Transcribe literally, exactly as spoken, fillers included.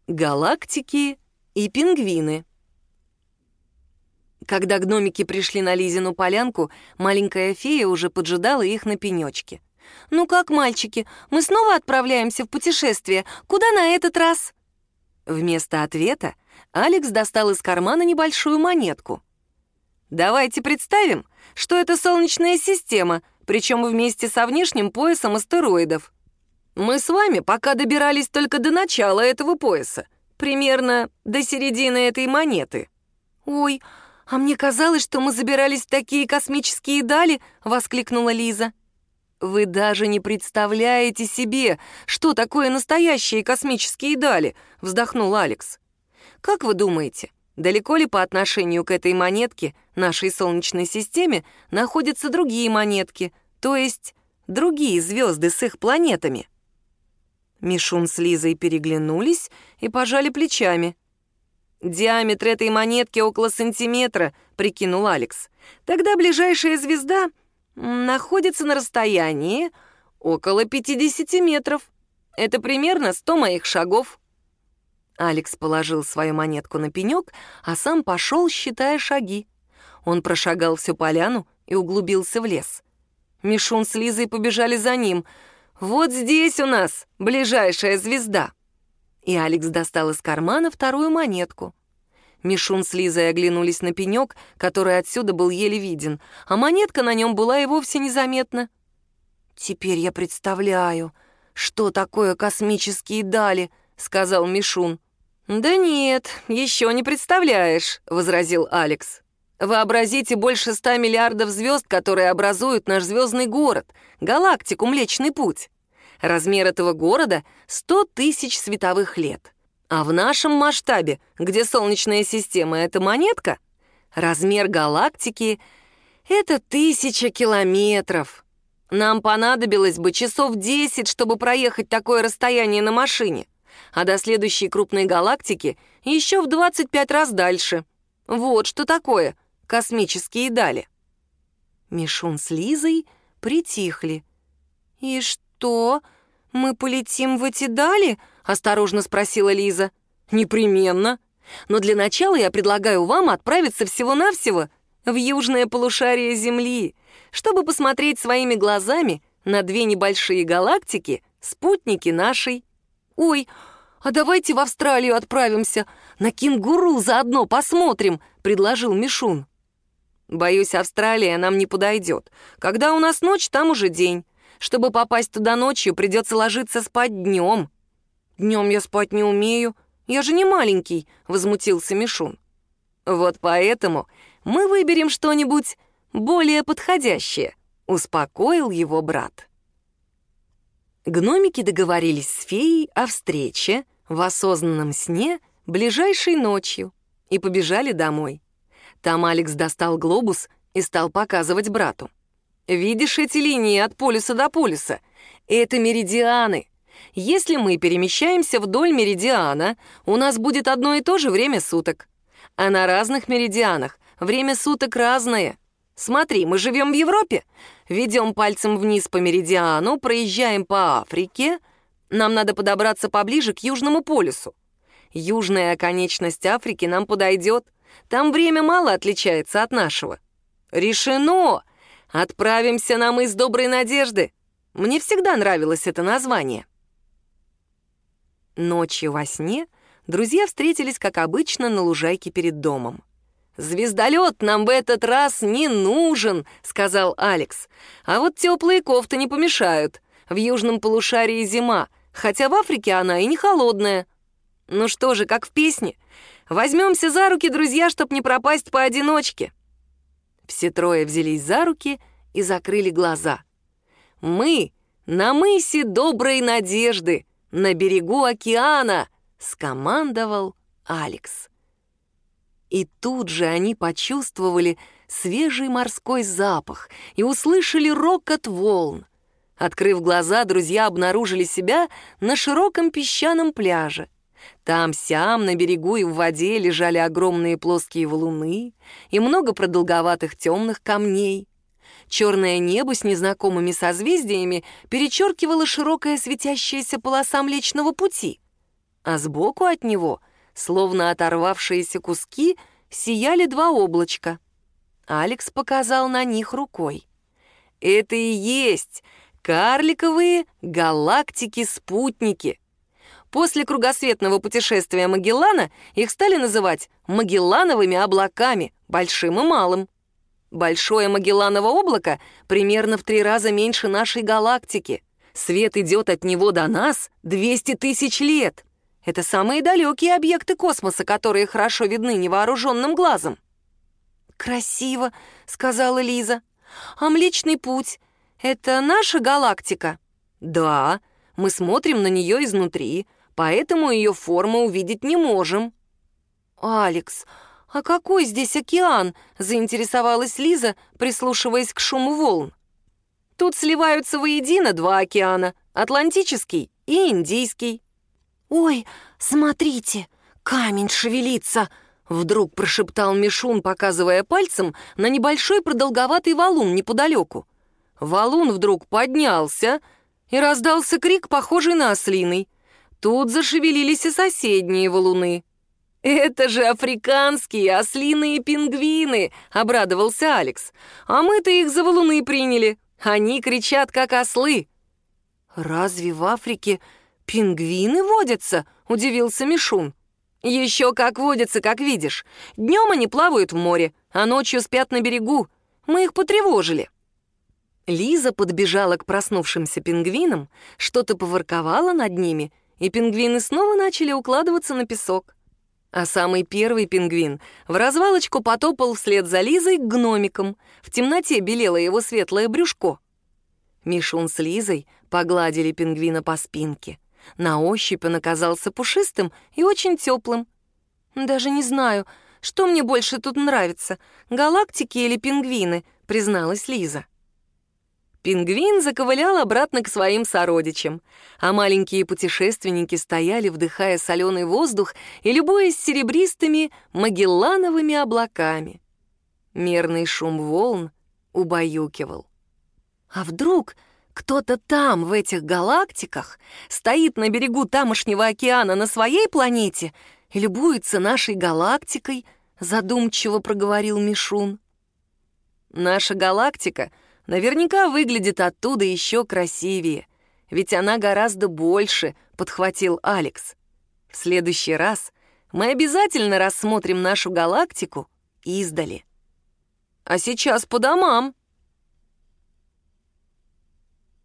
Галактики и пингвины. Когда гномики пришли на Лизину полянку, маленькая фея уже поджидала их на пенечке. «Ну как, мальчики, мы снова отправляемся в путешествие. Куда на этот раз?» Вместо ответа Алекс достал из кармана небольшую монетку. «Давайте представим, что это Солнечная система, причем вместе со внешним поясом астероидов. Мы с вами пока добирались только до начала этого пояса, примерно до середины этой монеты». «Ой, а мне казалось, что мы забирались в такие космические дали», — воскликнула Лиза. «Вы даже не представляете себе, что такое настоящие космические дали», — вздохнул Алекс. «Как вы думаете, далеко ли по отношению к этой монетке, нашей Солнечной системе, находятся другие монетки, то есть другие звезды с их планетами?» Мишун с Лизой переглянулись и пожали плечами. «Диаметр этой монетки около сантиметра», — прикинул Алекс. «Тогда ближайшая звезда находится на расстоянии около пятидесяти метров. Это примерно сто моих шагов». Алекс положил свою монетку на пенек, а сам пошел, считая шаги. Он прошагал всю поляну и углубился в лес. Мишун с Лизой побежали за ним. «Вот здесь у нас ближайшая звезда». И Алекс достал из кармана вторую монетку. Мишун с Лизой оглянулись на пенек, который отсюда был еле виден, а монетка на нем была и вовсе незаметна. «Теперь я представляю, что такое космические дали», — сказал Мишун. «Да нет, еще не представляешь», — возразил Алекс. «Вообразите больше ста миллиардов звезд, которые образуют наш звездный город, галактику Млечный Путь. Размер этого города — сто тысяч световых лет. А в нашем масштабе, где Солнечная система — это монетка, размер галактики — это тысяча километров. Нам понадобилось бы часов десять, чтобы проехать такое расстояние на машине, а до следующей крупной галактики еще в двадцать пять раз дальше. Вот что такое космические дали». Мишун с Лизой притихли. «И что, мы полетим в эти дали?» — осторожно спросила Лиза. «Непременно. Но для начала я предлагаю вам отправиться всего-навсего в южное полушарие Земли, чтобы посмотреть своими глазами на две небольшие галактики, спутники нашей». «Ой, а давайте в Австралию отправимся, на кенгуру заодно посмотрим», — предложил Мишун. «Боюсь, Австралия нам не подойдет. Когда у нас ночь, там уже день. Чтобы попасть туда ночью, придется ложиться спать днем». «Днем я спать не умею. Я же не маленький», — возмутился Мишун. «Вот поэтому мы выберем что-нибудь более подходящее», — успокоил его брат. Гномики договорились с феей о встрече в осознанном сне ближайшей ночью и побежали домой. Там Алекс достал глобус и стал показывать брату. «Видишь эти линии от полюса до полюса? Это меридианы. Если мы перемещаемся вдоль меридиана, у нас будет одно и то же время суток. А на разных меридианах время суток разное. Смотри, мы живем в Европе, ведем пальцем вниз по меридиану, проезжаем по Африке. Нам надо подобраться поближе к Южному полюсу. Южная оконечность Африки нам подойдет. Там время мало отличается от нашего. Решено! Отправимся на мыс Доброй Надежды. Мне всегда нравилось это название». Ночью во сне друзья встретились, как обычно, на лужайке перед домом. «Звездолет нам в этот раз не нужен», — сказал Алекс. «А вот теплые кофты не помешают. В южном полушарии зима, хотя в Африке она и не холодная. Ну что же, как в песне. Возьмемся за руки, друзья, чтоб не пропасть поодиночке». Все трое взялись за руки и закрыли глаза. «Мы на мысе Доброй Надежды, на берегу океана», — скомандовал Алекс. И тут же они почувствовали свежий морской запах и услышали рокот волн. Открыв глаза, друзья обнаружили себя на широком песчаном пляже. Там-сям, на берегу и в воде лежали огромные плоские валуны и много продолговатых темных камней. Черное небо с незнакомыми созвездиями перечеркивало широкая светящаяся полоса Млечного Пути. а сбоку от него, словно оторвавшиеся куски, сияли два облачка. Алекс показал на них рукой. Это и есть карликовые галактики-спутники. После кругосветного путешествия Магеллана их стали называть Магеллановыми облаками, большим и малым. Большое Магелланово облако примерно в три раза меньше нашей галактики. Свет идет от него до нас двести тысяч лет. Это самые далекие объекты космоса, которые хорошо видны невооруженным глазом. «Красиво», — сказала Лиза. «А Млечный Путь — это наша галактика?» «Да, мы смотрим на нее изнутри, поэтому ее форму увидеть не можем». «Алекс, а какой здесь океан?» — заинтересовалась Лиза, прислушиваясь к шуму волн. «Тут сливаются воедино два океана — Атлантический и Индийский». «Ой, смотрите, камень шевелится!» — вдруг прошептал Мишун, показывая пальцем на небольшой продолговатый валун неподалеку. Валун вдруг поднялся, и раздался крик, похожий на ослиный. Тут зашевелились и соседние валуны. «Это же африканские ослиные пингвины!» — обрадовался Алекс. «А мы-то их за валуны приняли. Они кричат, как ослы». «Разве в Африке пингвины водятся?» — удивился Мишун. «Еще как водятся, как видишь. Днем они плавают в море, а ночью спят на берегу. Мы их потревожили». Лиза подбежала к проснувшимся пингвинам, что-то поворковала над ними, и пингвины снова начали укладываться на песок. А самый первый пингвин в развалочку потопал вслед за Лизой к гномикам. В темноте белело его светлое брюшко. Мишун с Лизой погладили пингвина по спинке. На ощупь он оказался пушистым и очень теплым. «Даже не знаю, что мне больше тут нравится, галактики или пингвины», — призналась Лиза. Пингвин заковылял обратно к своим сородичам, а маленькие путешественники стояли, вдыхая соленый воздух и любуясь серебристыми магеллановыми облаками. Мерный шум волн убаюкивал. А вдруг кто-то там, в этих галактиках, стоит на берегу тамошнего океана на своей планете и любуется нашей галактикой, задумчиво проговорил Мишун. Наша галактика наверняка выглядит оттуда еще красивее, ведь она гораздо больше, подхватил Алекс. В следующий раз мы обязательно рассмотрим нашу галактику издали. А сейчас по домам.